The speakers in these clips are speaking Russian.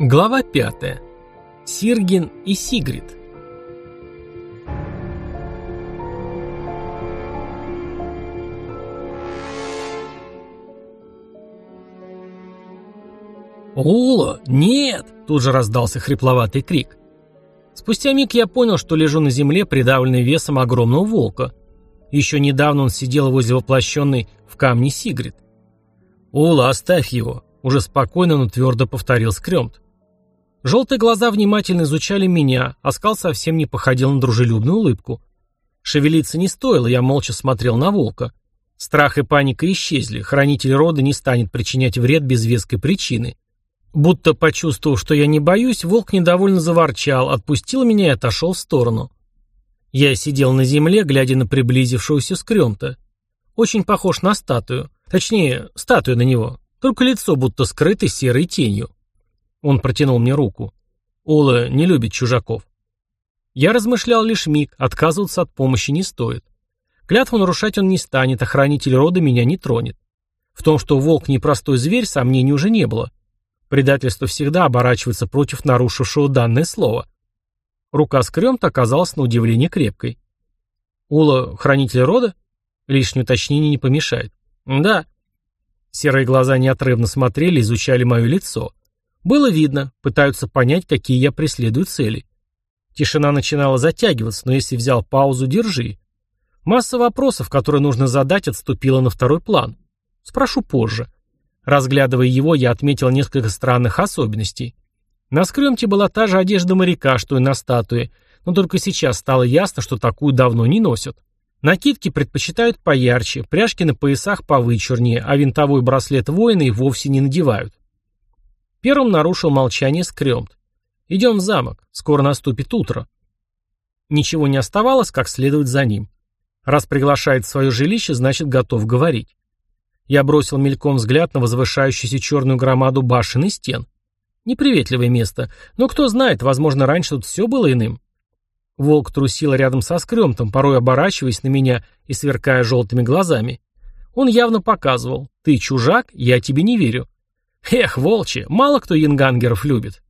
Глава 5. Сиргин и Сигрид. «Ула, нет!» — тут же раздался хрипловатый крик. Спустя миг я понял, что лежу на земле, придавленный весом огромного волка. Еще недавно он сидел возле воплощенной в камне Сигрид. «Ула, оставь его!» — уже спокойно, но твердо повторил Скрёмт. Желтые глаза внимательно изучали меня, а скал совсем не походил на дружелюбную улыбку. Шевелиться не стоило, я молча смотрел на волка. Страх и паника исчезли, хранитель рода не станет причинять вред без веской причины. Будто почувствовав, что я не боюсь, волк недовольно заворчал, отпустил меня и отошел в сторону. Я сидел на земле, глядя на приблизившегося Скрёмта. Очень похож на статую. Точнее, статуя на него, только лицо будто скрыто серой тенью. Он протянул мне руку. Ула не любит чужаков. Я размышлял лишь миг, отказываться от помощи не стоит. Клятву нарушать он не станет, а хранитель рода меня не тронет. В том, что волк непростой зверь, сомнений уже не было. Предательство всегда оборачивается против нарушившего данное слово. Рука Скрёмта оказалась на удивление крепкой. Ула — хранитель рода? Лишнее уточнение не помешает. Да. Серые глаза неотрывно смотрели, изучали мое лицо. Было видно, пытаются понять, какие я преследую цели. Тишина начинала затягиваться, но если взял паузу, держи. Масса вопросов, которые нужно задать, отступила на второй план. Спрошу позже. Разглядывая его, я отметил несколько странных особенностей. На Скрёмте была та же одежда моряка, что и на статуе, но только сейчас стало ясно, что такую давно не носят. Накидки предпочитают поярче, пряжки на поясах повычурнее, а винтовой браслет воина и вовсе не надевают. Первым нарушил молчание Скрёмт. «Идем в замок, скоро наступит утро». Ничего не оставалось, как следовать за ним. Раз приглашает в свое жилище, значит готов говорить. Я бросил мельком взгляд на возвышающуюся черную громаду башен и стен. Неприветливое место, но кто знает, возможно, раньше тут все было иным. Волк трусил рядом со Скрёмтом, порой оборачиваясь на меня и сверкая желтыми глазами. Он явно показывал: «Ты чужак, я тебе не верю». Эх, волчье, мало кто янгангеров любит.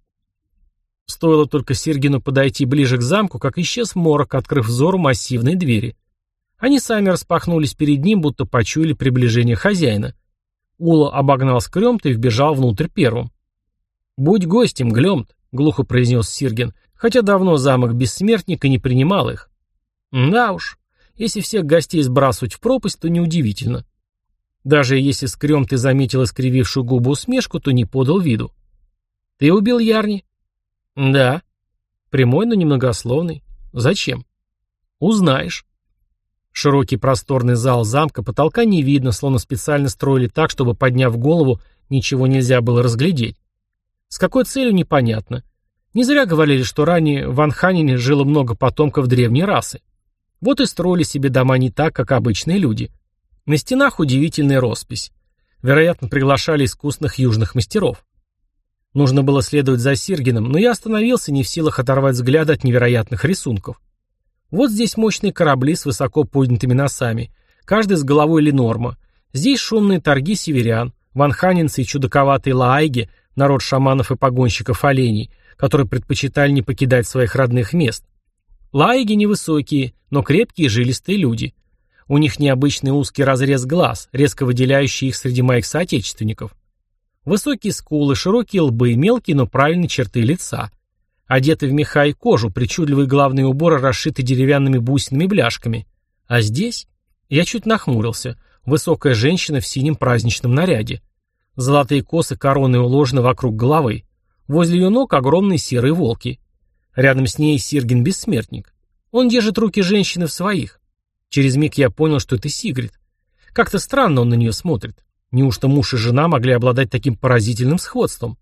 Стоило только Сиргину подойти ближе к замку, как исчез морок, открыв взору массивные двери. Они сами распахнулись перед ним, будто почуяли приближение хозяина. Ула обогнал Скрёмта и вбежал внутрь первым. «Будь гостем, Глёмт», — глухо произнес Сиргин, хотя давно замок Бессмертника не принимал их. Да уж, если всех гостей сбрасывать в пропасть, то неудивительно. Даже если Скрёмт и заметил искривившую губу усмешку, то не подал виду. «Ты убил Ярни?» «Да». Прямой, но немногословный. «Зачем?» «Узнаешь». Широкий просторный зал замка, потолка не видно, словно специально строили так, чтобы, подняв голову, ничего нельзя было разглядеть. С какой целью — непонятно. Не зря говорили, что ранее в Анханине жило много потомков древней расы. Вот и строили себе дома не так, как обычные люди. На стенах удивительная роспись. Вероятно, приглашали искусных южных мастеров. Нужно было следовать за Сиргином, но я остановился, не в силах оторвать взгляд от невероятных рисунков. Вот здесь мощные корабли с высоко поднятыми носами, каждый с головой Ленорма. Здесь шумные торги северян, ванханинцы и чудаковатые лаайги, народ шаманов и погонщиков оленей, которые предпочитали не покидать своих родных мест. Лаайги невысокие, но крепкие и жилистые люди. У них необычный узкий разрез глаз, резко выделяющий их среди моих соотечественников. Высокие скулы, широкие лбы, мелкие, но правильные черты лица. Одеты в меха и кожу, причудливые головные уборы расшиты деревянными бусинами бляшками. А здесь? Я чуть нахмурился. Высокая женщина в синем праздничном наряде. Золотые косы короны уложены вокруг головы. Возле ее ног огромные серые волки. Рядом с ней Сиргин Бессмертник. Он держит руки женщины в своих. Через миг я понял, что это Сигрид. Как-то странно он на нее смотрит. Неужто муж и жена могли обладать таким поразительным сходством?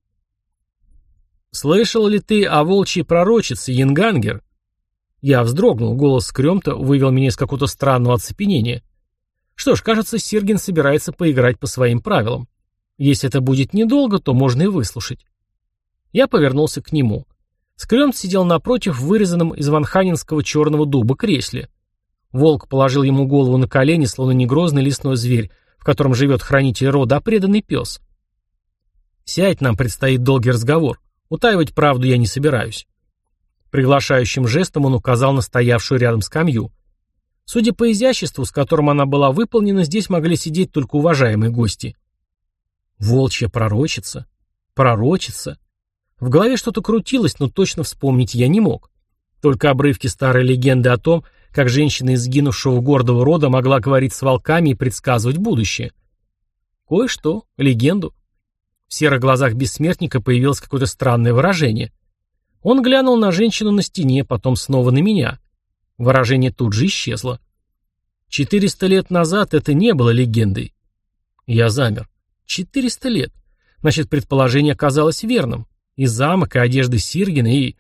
«Слышал ли ты о волчьей пророчице, Янгангер?» Я вздрогнул, голос Скрёмта вывел меня из какого-то странного оцепенения. Что ж, кажется, Сиргин собирается поиграть по своим правилам. Если это будет недолго, то можно и выслушать. Я повернулся к нему. Скрёмт сидел напротив в вырезанном из ванханинского черного дуба кресле. Волк положил ему голову на колени, словно не грозный лесной зверь, в котором живет хранитель рода, а преданный пес. «Сядь, нам предстоит долгий разговор», Утаивать правду я не собираюсь. Приглашающим жестом он указал на стоявшую рядом скамью. Судя по изяществу, с которым она была выполнена, здесь могли сидеть только уважаемые гости. Волчья пророчица. Пророчица. В голове что-то крутилось, но точно вспомнить я не мог. Только обрывки старой легенды о том, как женщина из сгинувшего гордого рода могла говорить с волками и предсказывать будущее. Кое-что, легенду. В серых глазах бессмертника появилось какое-то странное выражение. Он глянул на женщину на стене, потом снова на меня. Выражение тут же исчезло. 400 лет назад это не было легендой. Я замер. 400 лет. Значит, предположение оказалось верным. И замок, и одежда Сиргина, и...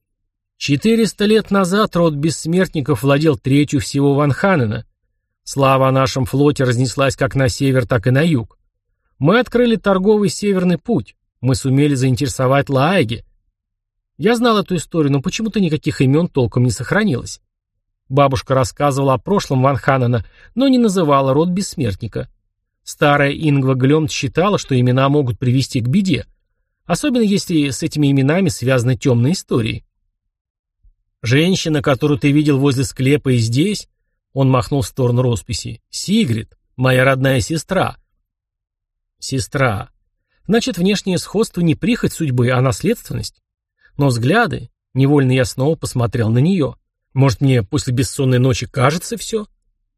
400 лет назад род бессмертников владел третью всего Ванханена. Слава о нашем флоте разнеслась как на север, так и на юг. Мы открыли торговый северный путь. Мы сумели заинтересовать Лааги. Я знал эту историю, но почему-то никаких имен толком не сохранилось. Бабушка рассказывала о прошлом Ванханена, но не называла род бессмертника. Старая Ингва Глёмт считала, что имена могут привести к беде, особенно если с этими именами связаны темные истории. «Женщина, которую ты видел возле склепа и здесь?» Он махнул в сторону росписи. «Сигрид, моя родная сестра». «Сестра. Значит, внешнее сходство не прихоть судьбы, а наследственность. Но взгляды...» Невольно я снова посмотрел на нее. «Может, мне после бессонной ночи кажется все?»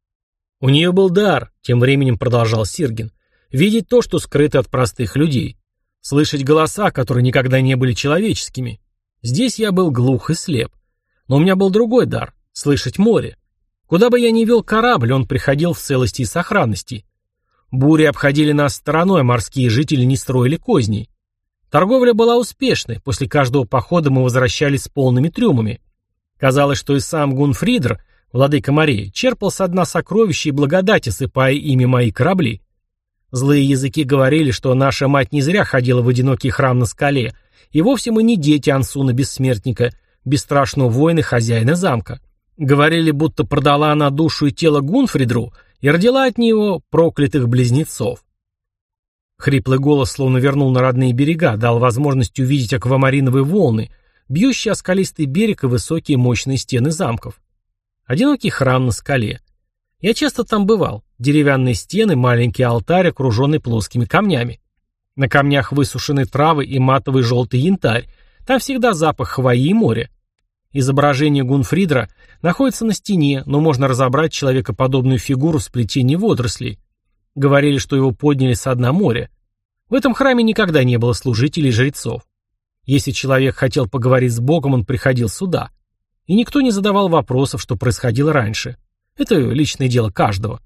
«У нее был дар», — тем временем продолжал Сиргин. «Видеть то, что скрыто от простых людей. Слышать голоса, которые никогда не были человеческими. Здесь я был глух и слеп. Но у меня был другой дар — слышать море. Куда бы я ни вел корабль, он приходил в целости и сохранности. Бури обходили нас стороной, морские жители не строили козней. Торговля была успешной, после каждого похода мы возвращались с полными трюмами. Казалось, что и сам Гунфридр, владыка морей, черпал со дна сокровища и благодать, осыпая ими мои корабли. Злые языки говорили, что наша мать не зря ходила в одинокий храм на скале, и вовсе мы не дети Ансуна Бессмертника, бесстрашного воина хозяина замка. Говорили, будто продала она душу и тело Гунфридру и родила от него проклятых близнецов. Хриплый голос словно вернул на родные берега, дал возможность увидеть аквамариновые волны, бьющие о скалистый берег и высокие мощные стены замков. Одинокий храм на скале. Я часто там бывал. Деревянные стены, маленький алтарь, окруженный плоскими камнями. На камнях высушены травы и матовый желтый янтарь. Там всегда запах хвои и моря. Изображение Гунфридра находится на стене, но можно разобрать человекоподобную фигуру в сплетении водорослей. Говорили, что его подняли со дна моря. В этом храме никогда не было служителей и жрецов. Если человек хотел поговорить с Богом, он приходил сюда. И никто не задавал вопросов, что происходило раньше. Это личное дело каждого.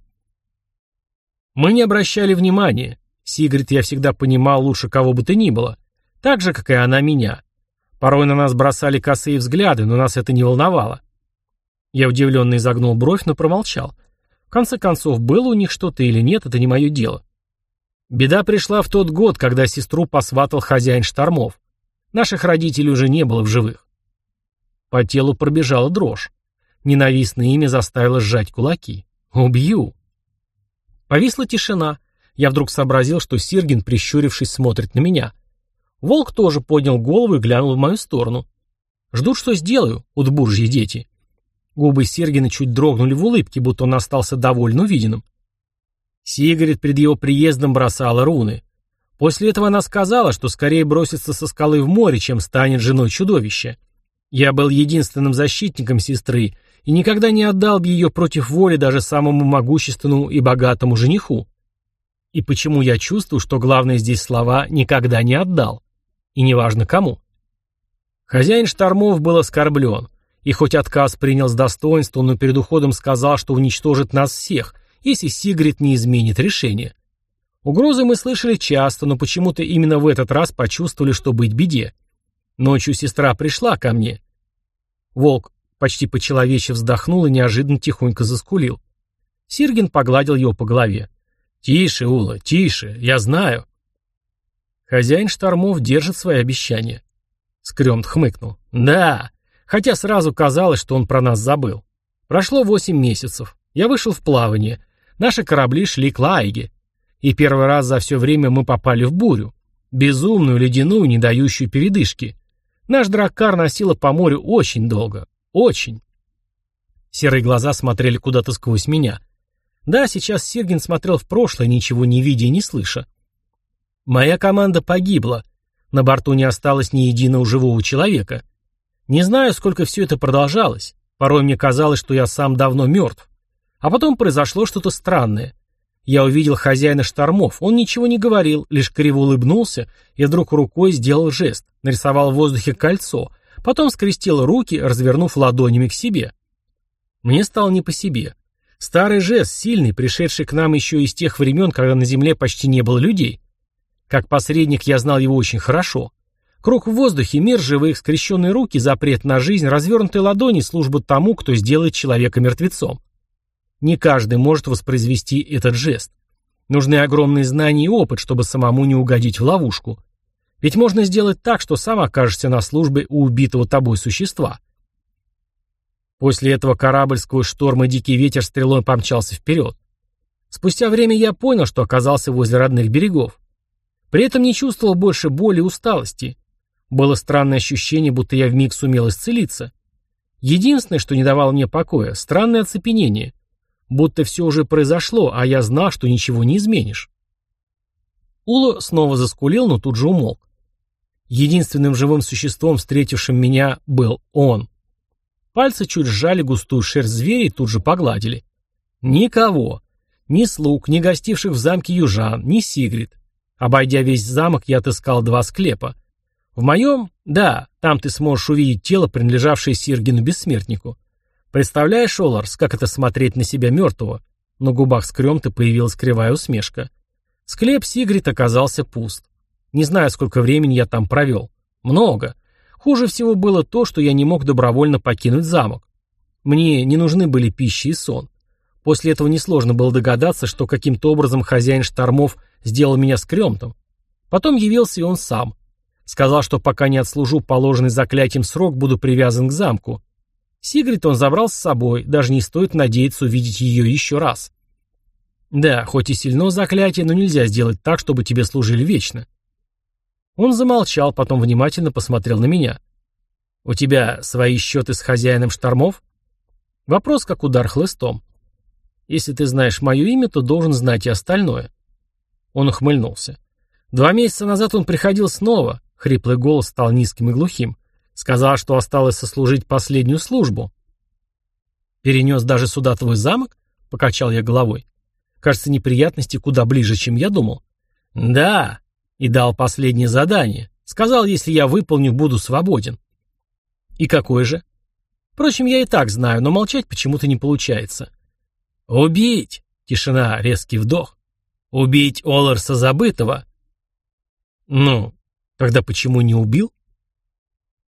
Мы не обращали внимания. Сигрид я всегда понимал лучше кого бы то ни было. Так же, как и она меня. Порой на нас бросали косые взгляды, но нас это не волновало. Я удивленно изогнул бровь, но промолчал. В конце концов, было у них что-то или нет, это не мое дело. Беда пришла в тот год, когда сестру посватал хозяин штормов. Наших родителей уже не было в живых. По телу пробежала дрожь. Ненавистное имя заставило сжать кулаки. «Убью!» Повисла тишина. Я вдруг сообразил, что Сиргин, прищурившись, смотрит на меня. Волк тоже поднял голову и глянул в мою сторону. Ждут, что сделаю, утбуржьи дети. Губы Сиргина чуть дрогнули в улыбке, будто он остался доволен увиденным. Сигрид перед его приездом бросала руны. После этого она сказала, что скорее бросится со скалы в море, чем станет женой чудовища. Я был единственным защитником сестры и никогда не отдал бы ее против воли даже самому могущественному и богатому жениху. И почему я чувствую, что главное здесь слова «никогда не отдал». И неважно кому. Хозяин штормов был оскорблен, и хоть отказ принял с достоинством, но перед уходом сказал, что уничтожит нас всех, если Сигрид не изменит решение. Угрозы мы слышали часто, но почему-то именно в этот раз почувствовали, что быть беде. Ночью сестра пришла ко мне. Волк почти по-человечьи вздохнул и неожиданно тихонько заскулил. Сиргин погладил его по голове. «Тише, Ула, тише, я знаю». Хозяин штормов держит свои обещания. Скрёмт хмыкнул. «Да, хотя сразу казалось, что он про нас забыл. Прошло 8 месяцев. Я вышел в плавание. Наши корабли шли к Лааге. И первый раз за все время мы попали в бурю. Безумную, ледяную, не дающую передышки. Наш драккар носило по морю очень долго. Очень. Серые глаза смотрели куда-то сквозь меня. Да, сейчас Сиргин смотрел в прошлое, ничего не видя и не слыша. Моя команда погибла. На борту не осталось ни единого живого человека. Не знаю, сколько все это продолжалось. Порой мне казалось, что я сам давно мертв. А потом произошло что-то странное. Я увидел хозяина штормов. Он ничего не говорил, лишь криво улыбнулся и вдруг рукой сделал жест, нарисовал в воздухе кольцо, потом скрестил руки, развернув ладонями к себе. Мне стало не по себе. Старый жест, сильный, пришедший к нам еще из тех времен, когда на Земле почти не было людей. Как посредник я знал его очень хорошо. Круг в воздухе, мир живых, скрещенные руки, запрет на жизнь, развернутые ладони, служба тому, кто сделает человека мертвецом. Не каждый может воспроизвести этот жест. Нужны огромные знания и опыт, чтобы самому не угодить в ловушку. Ведь можно сделать так, что сам окажешься на службе у убитого тобой существа. После этого корабль сквозь шторм и дикий ветер стрелой помчался вперед. Спустя время я понял, что оказался возле родных берегов. При этом не чувствовал больше боли и усталости. Было странное ощущение, будто я вмиг сумел исцелиться. Единственное, что не давало мне покоя, странное оцепенение. Будто все уже произошло, а я знал, что ничего не изменишь. Ула снова заскулил, но тут же умолк. Единственным живым существом, встретившим меня, был он. Пальцы чуть сжали густую шерсть зверя и тут же погладили. Никого. Ни слуг, ни гостивших в замке южан, ни Сигрид. Обойдя весь замок, я отыскал 2 склепа. В моем, да, там ты сможешь увидеть тело, принадлежавшее Сиргину-бессмертнику. Представляешь, Оларс, как это смотреть на себя мертвого? На губах Скрёмта появилась кривая усмешка. Склеп Сигрид оказался пуст. Не знаю, сколько времени я там провел. Много. Хуже всего было то, что я не мог добровольно покинуть замок. Мне не нужны были пища и сон. После этого несложно было догадаться, что каким-то образом хозяин штормов сделал меня Скрёмтом. Потом явился и он сам. Сказал, что пока не отслужу положенный заклятием срок, буду привязан к замку. Сигрид он забрал с собой, даже не стоит надеяться увидеть ее еще раз. Да, хоть и сильно заклятие, но нельзя сделать так, чтобы тебе служили вечно. Он замолчал, потом внимательно посмотрел на меня. «У тебя свои счеты с хозяином штормов?» Вопрос как удар хлыстом. «Если ты знаешь мое имя, то должен знать и остальное». Он ухмыльнулся. 2 месяца назад он приходил снова, хриплый голос стал низким и глухим. Сказал, что осталось сослужить последнюю службу. «Перенес даже сюда твой замок?» — покачал я головой. «Кажется, неприятности куда ближе, чем я думал». «Да», и дал последнее задание. Сказал, если я выполню, буду свободен. И какое же? Впрочем, я и так знаю, но молчать почему-то не получается. Убить! Тишина, резкий вдох. Убить Оларса Забытого. Ну, тогда почему не убил?